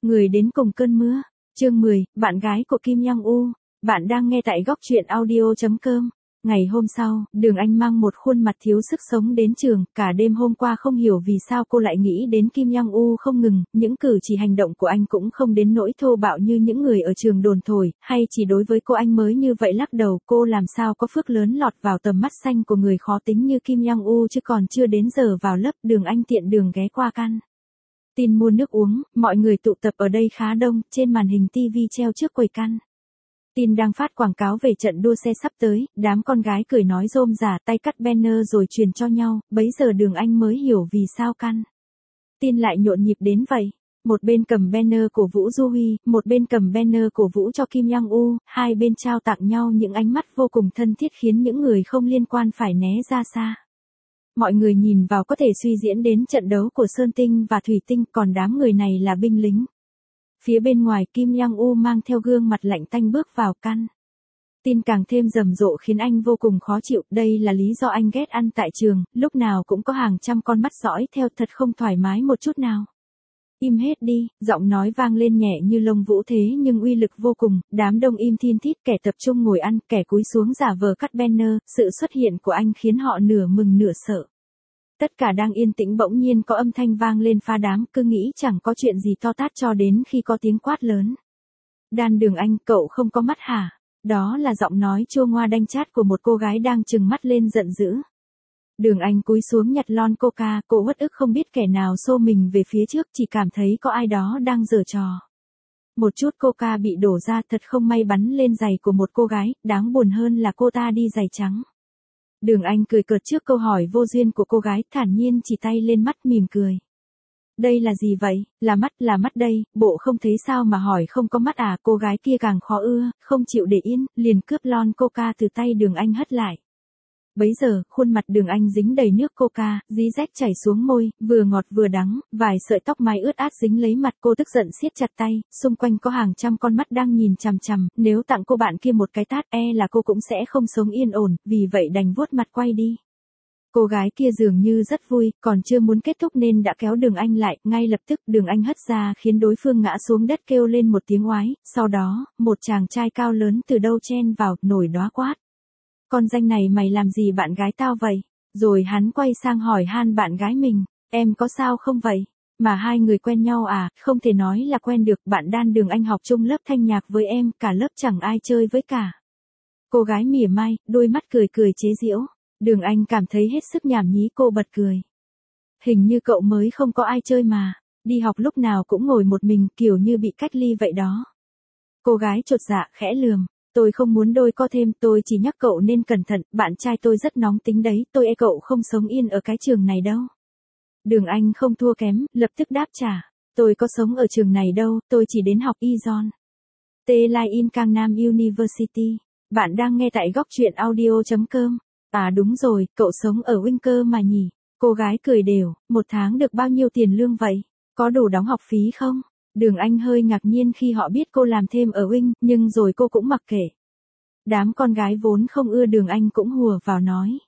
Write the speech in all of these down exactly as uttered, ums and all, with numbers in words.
Người đến cùng cơn mưa. Chương mười, bạn gái của Kim Young U. Bạn đang nghe tại góc truyện audio chấm com. Ngày hôm sau, Đường Anh mang một khuôn mặt thiếu sức sống đến trường, cả đêm hôm qua không hiểu vì sao cô lại nghĩ đến Kim Young U không ngừng, những cử chỉ hành động của anh cũng không đến nỗi thô bạo như những người ở trường đồn thổi, hay chỉ đối với cô anh mới như vậy lắc đầu, cô làm sao có phước lớn lọt vào tầm mắt xanh của người khó tính như Kim Young U chứ còn chưa đến giờ vào lớp, Đường Anh tiện đường ghé qua căn tin mua nước uống, mọi người tụ tập ở đây khá đông, trên màn hình ti vi treo trước quầy căn tin đang phát quảng cáo về trận đua xe sắp tới, đám con gái cười nói rôm rả tay cắt banner rồi truyền cho nhau, bấy giờ Đường Anh mới hiểu vì sao căn tin lại nhộn nhịp đến vậy. Một bên cầm banner cổ vũ Du Huy, một bên cầm banner cổ vũ cho Kim Young U, hai bên trao tặng nhau những ánh mắt vô cùng thân thiết khiến những người không liên quan phải né ra xa. Mọi người nhìn vào có thể suy diễn đến trận đấu của Sơn Tinh và Thủy Tinh, còn đám người này là binh lính. Phía bên ngoài Kim Young U mang theo gương mặt lạnh tanh bước vào căn tin càng thêm rầm rộ khiến anh vô cùng khó chịu, đây là lý do anh ghét ăn tại trường, lúc nào cũng có hàng trăm con mắt dõi theo thật không thoải mái một chút nào. Im hết đi, giọng nói vang lên nhẹ như lông vũ thế nhưng uy lực vô cùng, đám đông im thin thít, kẻ tập trung ngồi ăn, kẻ cúi xuống giả vờ cắt banner, sự xuất hiện của anh khiến họ nửa mừng nửa sợ. Tất cả đang yên tĩnh bỗng nhiên có âm thanh vang lên phá đám, cứ nghĩ chẳng có chuyện gì to tát cho đến khi có tiếng quát lớn. Đan Đường Anh, cậu không có mắt hả? Đó là giọng nói chua ngoa đanh chát của một cô gái đang trừng mắt lên giận dữ. Đường Anh cúi xuống nhặt lon coca, cô uất ức không biết kẻ nào xô mình về phía trước, chỉ cảm thấy có ai đó đang giở trò. Một chút coca bị đổ ra thật không may bắn lên giày của một cô gái, đáng buồn hơn là cô ta đi giày trắng. Đường Anh cười cợt trước câu hỏi vô duyên của cô gái, thản nhiên chỉ tay lên mắt mỉm cười. Đây là gì vậy? Là mắt, là mắt đây, bộ không thấy sao mà hỏi không có mắt à? Cô gái kia càng khó ưa, không chịu để yên, liền cướp lon coca từ tay Đường Anh hất lại. Bấy giờ, khuôn mặt Đường Anh dính đầy nước coca, dí rách chảy xuống môi, vừa ngọt vừa đắng, vài sợi tóc mái ướt át dính lấy mặt cô tức giận siết chặt tay, xung quanh có hàng trăm con mắt đang nhìn chằm chằm, nếu tặng cô bạn kia một cái tát e là cô cũng sẽ không sống yên ổn, vì vậy đành vuốt mặt quay đi. Cô gái kia dường như rất vui, còn chưa muốn kết thúc nên đã kéo Đường Anh lại, ngay lập tức Đường Anh hất ra khiến đối phương ngã xuống đất kêu lên một tiếng oái, sau đó, một chàng trai cao lớn từ đâu chen vào, nổi đoá quát. Con danh này mày làm gì bạn gái tao vậy? Rồi hắn quay sang hỏi han bạn gái mình, em có sao không vậy? Mà hai người quen nhau à? Không thể nói là quen được, bạn Đan Đường Anh học chung lớp thanh nhạc với em, cả lớp chẳng ai chơi với cả. Cô gái mỉa mai, đôi mắt cười cười chế giễu. Đường Anh cảm thấy hết sức nhảm nhí, cô bật cười. Hình như cậu mới không có ai chơi mà, đi học lúc nào cũng ngồi một mình, kiểu như bị cách ly vậy đó. Cô gái chột dạ khẽ lườm. Tôi không muốn đôi co thêm, tôi chỉ nhắc cậu nên cẩn thận, bạn trai tôi rất nóng tính đấy, tôi e cậu không sống yên ở cái trường này đâu. Đường Anh không thua kém, lập tức đáp trả, tôi có sống ở trường này đâu, tôi chỉ đến học Ijon. T Lai In Gangnam University. Bạn đang nghe tại góc truyện audio chấm com. À đúng rồi, cậu sống ở Winker mà nhỉ? Cô gái cười đều, một tháng được bao nhiêu tiền lương vậy? Có đủ đóng học phí không? Đường Anh hơi ngạc nhiên khi họ biết cô làm thêm ở Wing, nhưng rồi cô cũng mặc kệ. Đám con gái vốn không ưa Đường Anh cũng hùa vào nói.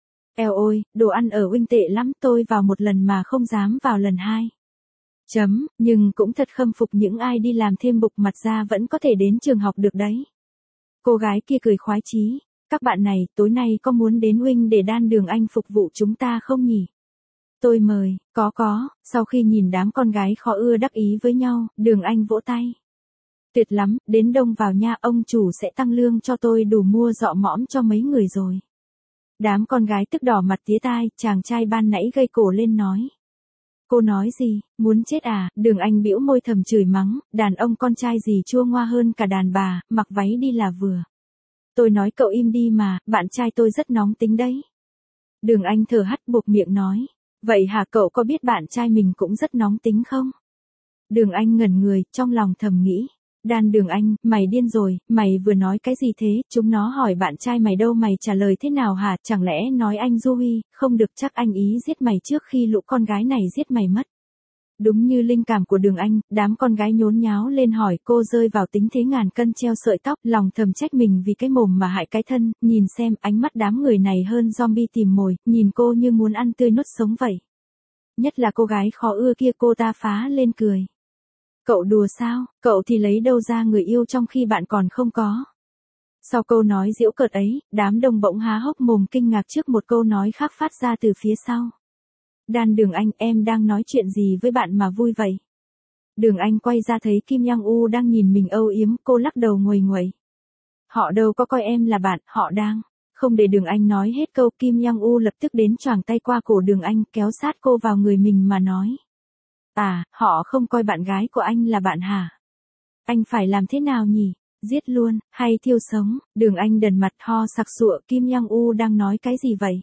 Eo ôi, đồ ăn ở Wing tệ lắm, tôi vào một lần mà không dám vào lần hai. Chấm, nhưng cũng thật khâm phục những ai đi làm thêm bục mặt ra vẫn có thể đến trường học được đấy. Cô gái kia cười khoái chí. Các bạn này, tối nay có muốn đến Wing để Đan Đường Anh phục vụ chúng ta không nhỉ? Tôi mời, có có, sau khi nhìn đám con gái khó ưa đắc ý với nhau, Đường Anh vỗ tay. Tuyệt lắm, đến đông vào nha, ông chủ sẽ tăng lương cho tôi đủ mua dọ mõm cho mấy người rồi. Đám con gái tức đỏ mặt tía tai, chàng trai ban nãy gây cổ lên nói. Cô nói gì, muốn chết à? Đường Anh bĩu môi thầm chửi mắng, đàn ông con trai gì chua ngoa hơn cả đàn bà, mặc váy đi là vừa. Tôi nói cậu im đi mà, bạn trai tôi rất nóng tính đấy. Đường Anh thở hắt buộc miệng nói. Vậy hả, cậu có biết bạn trai mình cũng rất nóng tính không? Đường Anh ngẩn người, trong lòng thầm nghĩ. Đan Đường Anh, mày điên rồi, mày vừa nói cái gì thế? Chúng nó hỏi bạn trai mày đâu, mày trả lời thế nào hả? Chẳng lẽ nói anh Du Huy, không được chắc anh ý giết mày trước khi lũ con gái này giết mày mất. Đúng như linh cảm của Đường Anh, đám con gái nhốn nháo lên hỏi, cô rơi vào tính thế ngàn cân treo sợi tóc, lòng thầm trách mình vì cái mồm mà hại cái thân, nhìn xem, ánh mắt đám người này hơn zombie tìm mồi, nhìn cô như muốn ăn tươi nuốt sống vậy. Nhất là cô gái khó ưa kia, cô ta phá lên cười. Cậu đùa sao, cậu thì lấy đâu ra người yêu trong khi bạn còn không có. Sau câu nói giễu cợt ấy, đám đông bỗng há hốc mồm kinh ngạc trước một câu nói khác phát ra từ phía sau. Đan Đường Anh, em đang nói chuyện gì với bạn mà vui vậy? Đường Anh quay ra thấy Kim Young U đang nhìn mình âu yếm, cô lắc đầu nguầy nguậy. Họ đâu có coi em là bạn, họ đang. Không để Đường Anh nói hết câu, Kim Young U lập tức đến choàng tay qua cổ Đường Anh, kéo sát cô vào người mình mà nói. À, họ không coi bạn gái của anh là bạn hả? Anh phải làm thế nào nhỉ? Giết luôn, hay thiêu sống? Đường Anh đần mặt ho sặc sụa, Kim Young U đang nói cái gì vậy?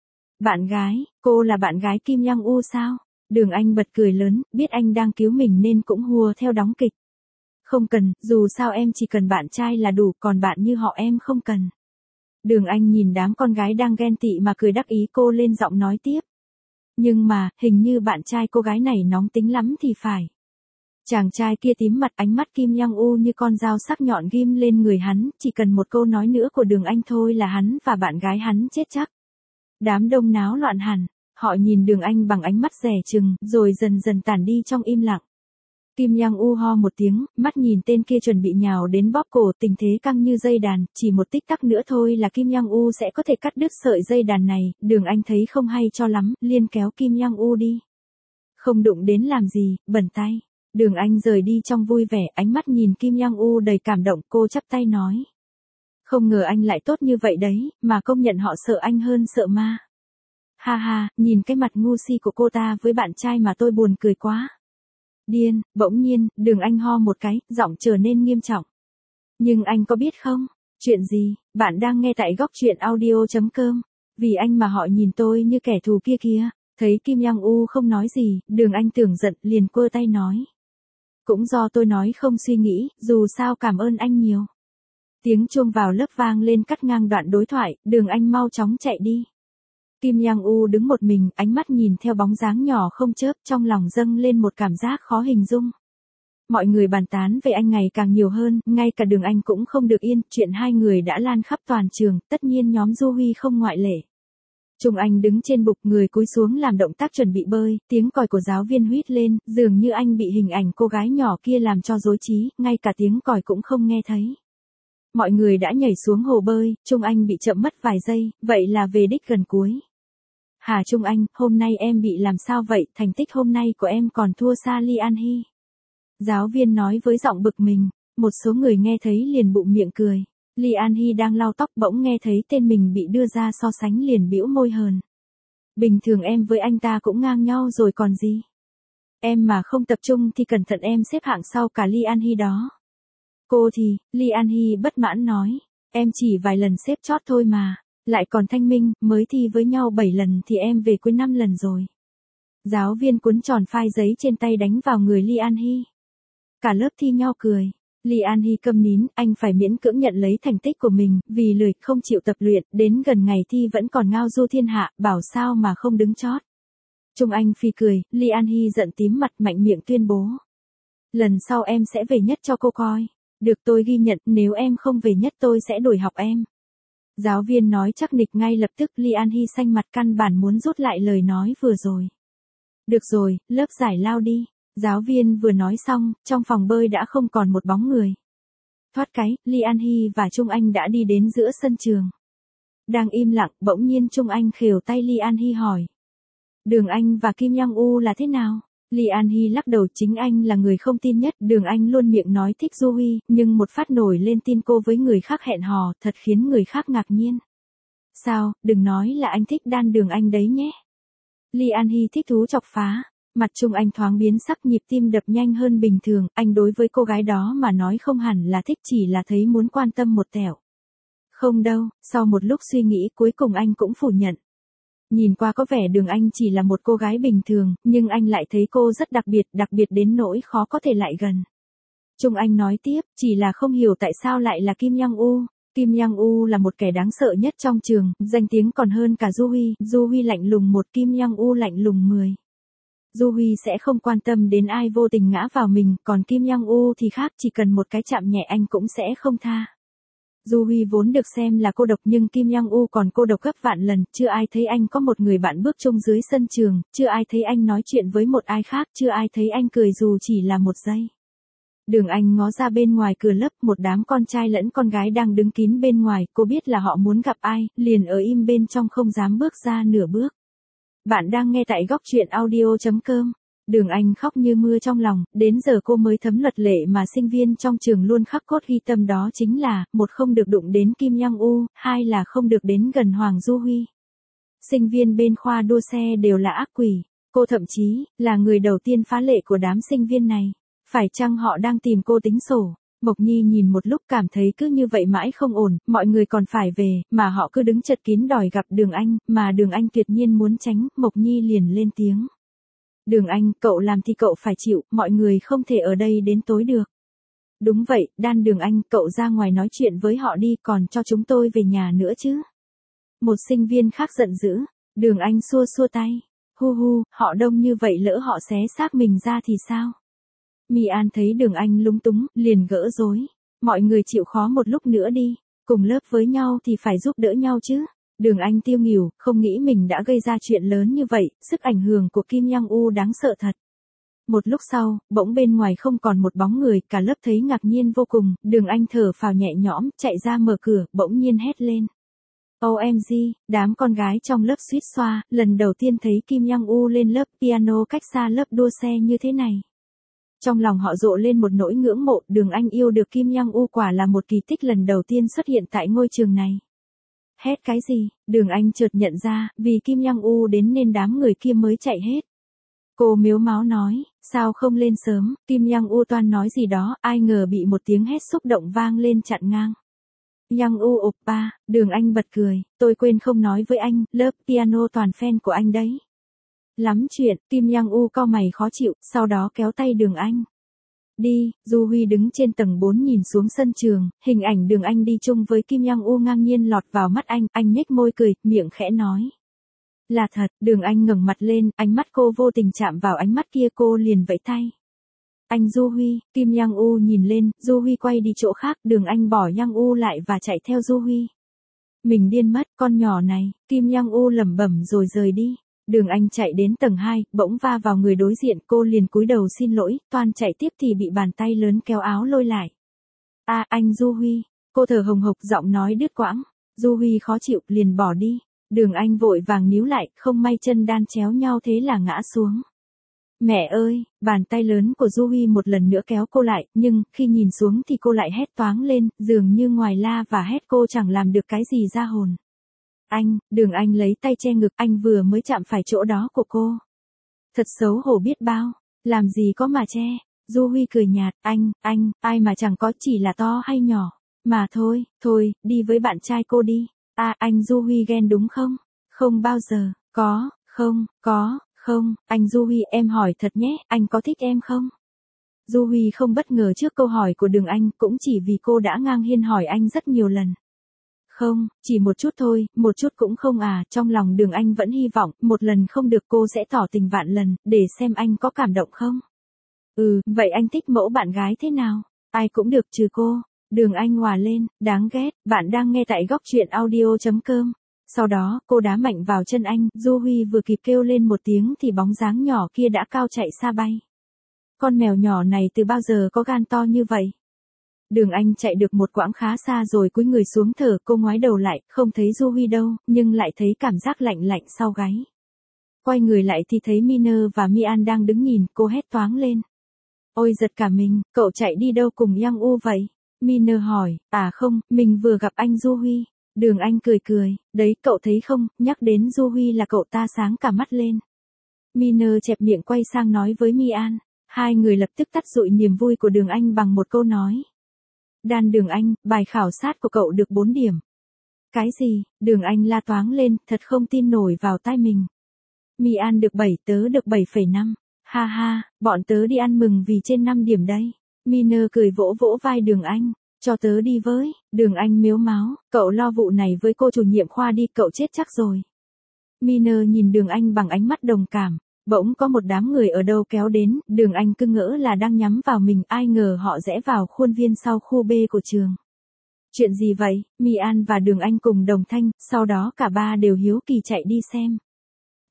Bạn gái, cô là bạn gái Kim Young U sao? Đường Anh bật cười lớn, biết anh đang cứu mình nên cũng hùa theo đóng kịch. Không cần, dù sao em chỉ cần bạn trai là đủ, còn bạn như họ em không cần. Đường Anh nhìn đám con gái đang ghen tị mà cười đắc ý, cô lên giọng nói tiếp. Nhưng mà, hình như bạn trai cô gái này nóng tính lắm thì phải. Chàng trai kia tím mặt, ánh mắt Kim Young U như con dao sắc nhọn ghim lên người hắn, chỉ cần một câu nói nữa của Đường Anh thôi là hắn và bạn gái hắn chết chắc. Đám đông náo loạn hẳn, họ nhìn Đường Anh bằng ánh mắt dè chừng, rồi dần dần tản đi trong im lặng. Kim Young U ho một tiếng, mắt nhìn tên kia chuẩn bị nhào đến bóp cổ, tình thế căng như dây đàn, chỉ một tích tắc nữa thôi là Kim Young U sẽ có thể cắt đứt sợi dây đàn này. Đường Anh thấy không hay cho lắm, liền kéo Kim Young U đi. Không đụng đến làm gì, bẩn tay. Đường Anh rời đi trong vui vẻ, ánh mắt nhìn Kim Young U đầy cảm động, cô chắp tay nói. Không ngờ anh lại tốt như vậy đấy, mà công nhận họ sợ anh hơn sợ ma. Ha ha, nhìn cái mặt ngu si của cô ta với bạn trai mà tôi buồn cười quá. Điên, bỗng nhiên, Đường Anh ho một cái, giọng trở nên nghiêm trọng. Nhưng anh có biết không? Chuyện gì? Bạn đang nghe tại góc truyện audio chấm com. Vì anh mà họ nhìn tôi như kẻ thù kia kìa. Thấy Kim Young U không nói gì, Đường Anh tưởng giận, liền quơ tay nói. Cũng do tôi nói không suy nghĩ, dù sao cảm ơn anh nhiều. Tiếng chuông vào lớp vang lên cắt ngang đoạn đối thoại, Đường Anh mau chóng chạy đi. Kim Young U đứng một mình, ánh mắt nhìn theo bóng dáng nhỏ không chớp, trong lòng dâng lên một cảm giác khó hình dung. Mọi người bàn tán về anh ngày càng nhiều hơn, ngay cả Đường Anh cũng không được yên, chuyện hai người đã lan khắp toàn trường, tất nhiên nhóm Du Huy không ngoại lệ. Trung Anh đứng trên bục, người cúi xuống làm động tác chuẩn bị bơi, tiếng còi của giáo viên huýt lên, dường như anh bị hình ảnh cô gái nhỏ kia làm cho rối trí, ngay cả tiếng còi cũng không nghe thấy. Mọi người đã nhảy xuống hồ bơi, Trung Anh bị chậm mất vài giây, vậy là về đích gần cuối. Hà Trung Anh, hôm nay em bị làm sao vậy, thành tích hôm nay của em còn thua xa Lee An Hee. Giáo viên nói với giọng bực mình, một số người nghe thấy liền bụng miệng cười. Lee An Hee đang lau tóc bỗng nghe thấy tên mình bị đưa ra so sánh liền bĩu môi hờn. Bình thường em với anh ta cũng ngang nhau rồi còn gì. Em mà không tập trung thì cẩn thận em xếp hạng sau cả Lee An Hee đó. Cô thì, Lee An Hee bất mãn nói, em chỉ vài lần xếp chót thôi mà. Lại còn thanh minh, mới thi với nhau bảy lần thì em về cuối năm lần rồi. Giáo viên cuốn tròn phai giấy trên tay đánh vào người Lee An Hee. Cả lớp thi nhau cười. Lee An Hee câm nín, anh phải miễn cưỡng nhận lấy thành tích của mình, vì lười không chịu tập luyện, đến gần ngày thi vẫn còn ngao du thiên hạ, bảo sao mà không đứng chót. Trung Anh phi cười, Lee An Hee giận tím mặt mạnh miệng tuyên bố. Lần sau em sẽ về nhất cho cô coi. Được, tôi ghi nhận, nếu em không về nhất tôi sẽ đổi học em. Giáo viên nói chắc nịch ngay lập tức, Lee An Hee xanh mặt căn bản muốn rút lại lời nói vừa rồi. Được rồi, lớp giải lao đi. Giáo viên vừa nói xong, trong phòng bơi đã không còn một bóng người. Thoát cái, Lee An Hee và Trung Anh đã đi đến giữa sân trường. Đang im lặng, bỗng nhiên Trung Anh khều tay Lee An Hee hỏi. Đường Anh và Kim Young U là thế nào? Lee An Hee lắc đầu, chính anh là người không tin nhất. Đường Anh luôn miệng nói thích Du Huy, nhưng một phát nổi lên tin cô với người khác hẹn hò, thật khiến người khác ngạc nhiên. Sao, đừng nói là anh thích Đan Đường Anh đấy nhé. Lee An Hee thích thú chọc phá. Mặt Trung Anh thoáng biến sắc, nhịp tim đập nhanh hơn bình thường, anh đối với cô gái đó mà nói không hẳn là thích, chỉ là thấy muốn quan tâm một tẹo. Không đâu, sau một lúc suy nghĩ cuối cùng anh cũng phủ nhận. Nhìn qua có vẻ Đường Anh chỉ là một cô gái bình thường, nhưng anh lại thấy cô rất đặc biệt, đặc biệt đến nỗi khó có thể lại gần. Trung Anh nói tiếp, chỉ là không hiểu tại sao lại là Kim Young U. Kim Young U là một kẻ đáng sợ nhất trong trường, danh tiếng còn hơn cả Du Huy. Du Huy lạnh lùng một, Kim Young U lạnh lùng mười. Du Huy sẽ không quan tâm đến ai vô tình ngã vào mình, còn Kim Young U thì khác, chỉ cần một cái chạm nhẹ anh cũng sẽ không tha. Du Huy vốn được xem là cô độc nhưng Kim Young U còn cô độc gấp vạn lần, chưa ai thấy anh có một người bạn bước chung dưới sân trường, chưa ai thấy anh nói chuyện với một ai khác, chưa ai thấy anh cười dù chỉ là một giây. Đường Anh ngó ra bên ngoài cửa lớp, một đám con trai lẫn con gái đang đứng kín bên ngoài, cô biết là họ muốn gặp ai, liền ở im bên trong không dám bước ra nửa bước. Bạn đang nghe tại góc truyện audio.com. Đường Anh khóc như mưa trong lòng, đến giờ cô mới thấm luật lệ mà sinh viên trong trường luôn khắc cốt ghi tâm, đó chính là, một không được đụng đến Kim Young U, hai là không được đến gần Hoàng Du Huy. Sinh viên bên khoa đua xe đều là ác quỷ, cô thậm chí, là người đầu tiên phá lệ của đám sinh viên này. Phải chăng họ đang tìm cô tính sổ? Mộc Nhi nhìn một lúc cảm thấy cứ như vậy mãi không ổn, mọi người còn phải về, mà họ cứ đứng chật kín đòi gặp Đường Anh, mà Đường Anh tuyệt nhiên muốn tránh, Mộc Nhi liền lên tiếng. Đường Anh, cậu làm thì cậu phải chịu, mọi người không thể ở đây đến tối được. Đúng vậy, Đan Đường Anh, cậu ra ngoài nói chuyện với họ đi, còn cho chúng tôi về nhà nữa chứ. Một sinh viên khác giận dữ, Đường Anh xua xua tay, hu hu, họ đông như vậy lỡ họ xé xác mình ra thì sao? Mi An thấy Đường Anh lúng túng, liền gỡ rối. Mọi người chịu khó một lúc nữa đi, cùng lớp với nhau thì phải giúp đỡ nhau chứ. Đường Anh tiêu nghỉu, không nghĩ mình đã gây ra chuyện lớn như vậy, sức ảnh hưởng của Kim Young U đáng sợ thật. Một lúc sau, bỗng bên ngoài không còn một bóng người, cả lớp thấy ngạc nhiên vô cùng, Đường Anh thở phào nhẹ nhõm, chạy ra mở cửa, bỗng nhiên hét lên. ô em giê, đám con gái trong lớp suýt xoa, lần đầu tiên thấy Kim Young U lên lớp piano cách xa lớp đua xe như thế này. Trong lòng họ rộ lên một nỗi ngưỡng mộ, Đường Anh yêu được Kim Young U quả là một kỳ tích lần đầu tiên xuất hiện tại ngôi trường này. Hét cái gì? Đường Anh chợt nhận ra, vì Kim Young U đến nên đám người kia mới chạy hết. Cô mếu máo nói, sao không lên sớm? Kim Young U toan nói gì đó, ai ngờ bị một tiếng hét xúc động vang lên chặn ngang. Young U oppa, Đường Anh bật cười, tôi quên không nói với anh, lớp piano toàn fan của anh đấy. Lắm chuyện, Kim Young U cau mày khó chịu, sau đó kéo tay Đường Anh. Đi, Du Huy đứng trên tầng bốn nhìn xuống sân trường, hình ảnh Đường Anh đi chung với Kim Young U ngang nhiên lọt vào mắt anh, anh nhếch môi cười, miệng khẽ nói. Là thật, Đường Anh ngẩng mặt lên, ánh mắt cô vô tình chạm vào ánh mắt kia, cô liền vẫy tay. Anh Du Huy, Kim Young U nhìn lên, Du Huy quay đi chỗ khác, Đường Anh bỏ Young U lại và chạy theo Du Huy. Mình điên mất, con nhỏ này, Kim Young U lẩm bẩm rồi rời đi. Đường Anh chạy đến tầng hai, bỗng va vào người đối diện, cô liền cúi đầu xin lỗi, toan chạy tiếp thì bị bàn tay lớn kéo áo lôi lại. A, à, anh Du Huy, cô thở hồng hộc, giọng nói đứt quãng. Du Huy khó chịu, liền bỏ đi. Đường Anh vội vàng níu lại, không may chân đan chéo nhau thế là ngã xuống. Mẹ ơi, bàn tay lớn của Du Huy một lần nữa kéo cô lại, nhưng, khi nhìn xuống thì cô lại hét toáng lên, dường như ngoài la và hét cô chẳng làm được cái gì ra hồn. Anh, Đường Anh lấy tay che ngực, anh vừa mới chạm phải chỗ đó của cô. Thật xấu hổ biết bao, làm gì có mà che. Du Huy cười nhạt, anh, anh, ai mà chẳng có, chỉ là to hay nhỏ. Mà thôi, thôi, đi với bạn trai cô đi. À, anh Du Huy ghen đúng không? Không bao giờ, có, không, có, không, anh Du Huy, em hỏi thật nhé, anh có thích em không? Du Huy không bất ngờ trước câu hỏi của Đường Anh, cũng chỉ vì cô đã ngang nhiên hỏi anh rất nhiều lần. Không, chỉ một chút thôi, một chút cũng không à, trong lòng Đường Anh vẫn hy vọng, một lần không được cô sẽ tỏ tình vạn lần, để xem anh có cảm động không. Ừ, vậy anh thích mẫu bạn gái thế nào? Ai cũng được trừ cô. Đường Anh hòa lên, đáng ghét, bạn đang nghe tại góc truyện audio.com. Sau đó, cô đá mạnh vào chân anh, Du Huy vừa kịp kêu lên một tiếng thì bóng dáng nhỏ kia đã cao chạy xa bay. Con mèo nhỏ này từ bao giờ có gan to như vậy? Đường Anh chạy được một quãng khá xa rồi cúi người xuống thở, cô ngoái đầu lại, không thấy Du Huy đâu, nhưng lại thấy cảm giác lạnh lạnh sau gáy. Quay người lại thì thấy Miner và Mi An đang đứng nhìn, cô hét toáng lên. Ôi giật cả mình, cậu chạy đi đâu cùng Young U vậy? Miner hỏi, à không, mình vừa gặp anh Du Huy. Đường Anh cười cười, đấy cậu thấy không, nhắc đến Du Huy là cậu ta sáng cả mắt lên. Miner chẹp miệng quay sang nói với Mi An, hai người lập tức tắt dụi niềm vui của Đường Anh bằng một câu nói. Đan Đường Anh, bài khảo sát của cậu được bốn điểm. Cái gì? Đường Anh la toáng lên, thật không tin nổi vào tai mình. Mi An được bảy, tớ được bảy phẩy năm. Ha ha, bọn tớ đi ăn mừng vì trên năm điểm đây. Miner cười vỗ vỗ vai Đường Anh, cho tớ đi với. Đường Anh mếu máo, cậu lo vụ này với cô chủ nhiệm khoa đi, cậu chết chắc rồi. Miner nhìn Đường Anh bằng ánh mắt đồng cảm. Bỗng có một đám người ở đâu kéo đến, Đường Anh cứ ngỡ là đang nhắm vào mình, ai ngờ họ rẽ vào khuôn viên sau khu B của trường. Chuyện gì vậy? Mi An và Đường Anh cùng đồng thanh, sau đó cả ba đều hiếu kỳ chạy đi xem.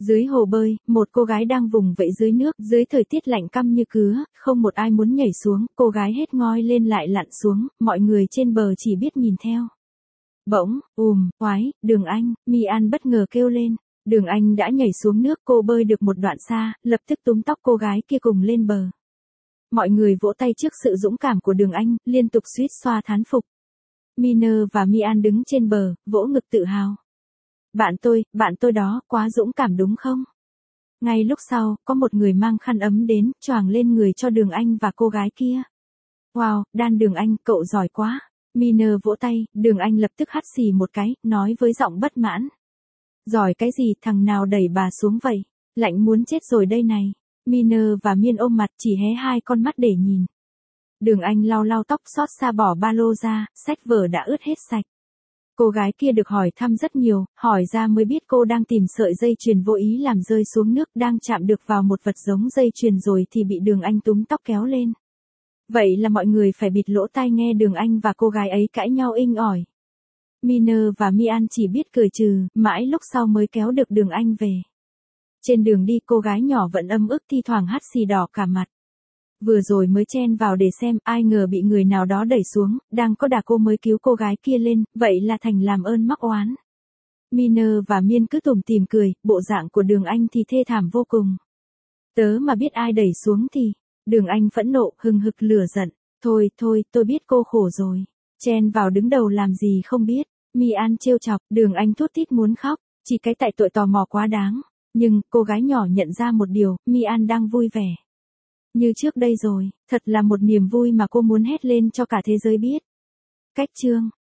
Dưới hồ bơi, một cô gái đang vùng vẫy dưới nước, dưới thời tiết lạnh căm như cứa, không một ai muốn nhảy xuống, cô gái hết ngoi lên lại lặn xuống, mọi người trên bờ chỉ biết nhìn theo. Bỗng, ùm, oái, Đường Anh, Mi An bất ngờ kêu lên. Đường Anh đã nhảy xuống nước, cô bơi được một đoạn xa, lập tức túm tóc cô gái kia cùng lên bờ. Mọi người vỗ tay trước sự dũng cảm của Đường Anh, liên tục suýt xoa thán phục. Miner và Mi An đứng trên bờ, vỗ ngực tự hào. Bạn tôi, bạn tôi đó, quá dũng cảm đúng không? Ngay lúc sau, có một người mang khăn ấm đến, choàng lên người cho Đường Anh và cô gái kia. Wow, đan Đường Anh, cậu giỏi quá. Miner vỗ tay, Đường Anh lập tức hắt xì một cái, nói với giọng bất mãn. Giỏi cái gì, thằng nào đẩy bà xuống vậy? Lạnh muốn chết rồi đây này. Miner và Miên ôm mặt chỉ hé hai con mắt để nhìn. Đường Anh lau lau tóc xót xa bỏ ba lô ra, sách vở đã ướt hết sạch. Cô gái kia được hỏi thăm rất nhiều, hỏi ra mới biết cô đang tìm sợi dây chuyền vô ý làm rơi xuống nước, đang chạm được vào một vật giống dây chuyền rồi thì bị Đường Anh túm tóc kéo lên. Vậy là mọi người phải bịt lỗ tai nghe Đường Anh và cô gái ấy cãi nhau inh ỏi. Miner và Mi An chỉ biết cười trừ, mãi lúc sau mới kéo được Đường Anh về. Trên đường đi cô gái nhỏ vẫn âm ức thi thoảng hắt xì đỏ cả mặt. Vừa rồi mới chen vào để xem, ai ngờ bị người nào đó đẩy xuống, đang có đà cô mới cứu cô gái kia lên, vậy là thành làm ơn mắc oán. Miner và Miên cứ tủm tỉm cười, bộ dạng của Đường Anh thì thê thảm vô cùng. Tớ mà biết ai đẩy xuống thì, Đường Anh phẫn nộ, hừng hực lửa giận, thôi thôi, tôi biết cô khổ rồi, chen vào đứng đầu làm gì không biết. Mi An trêu chọc, Đường Anh thút thít muốn khóc, chỉ cái tại tội tò mò quá đáng. Nhưng, cô gái nhỏ nhận ra một điều, Mi An đang vui vẻ. Như trước đây rồi, thật là một niềm vui mà cô muốn hét lên cho cả thế giới biết. Cách chương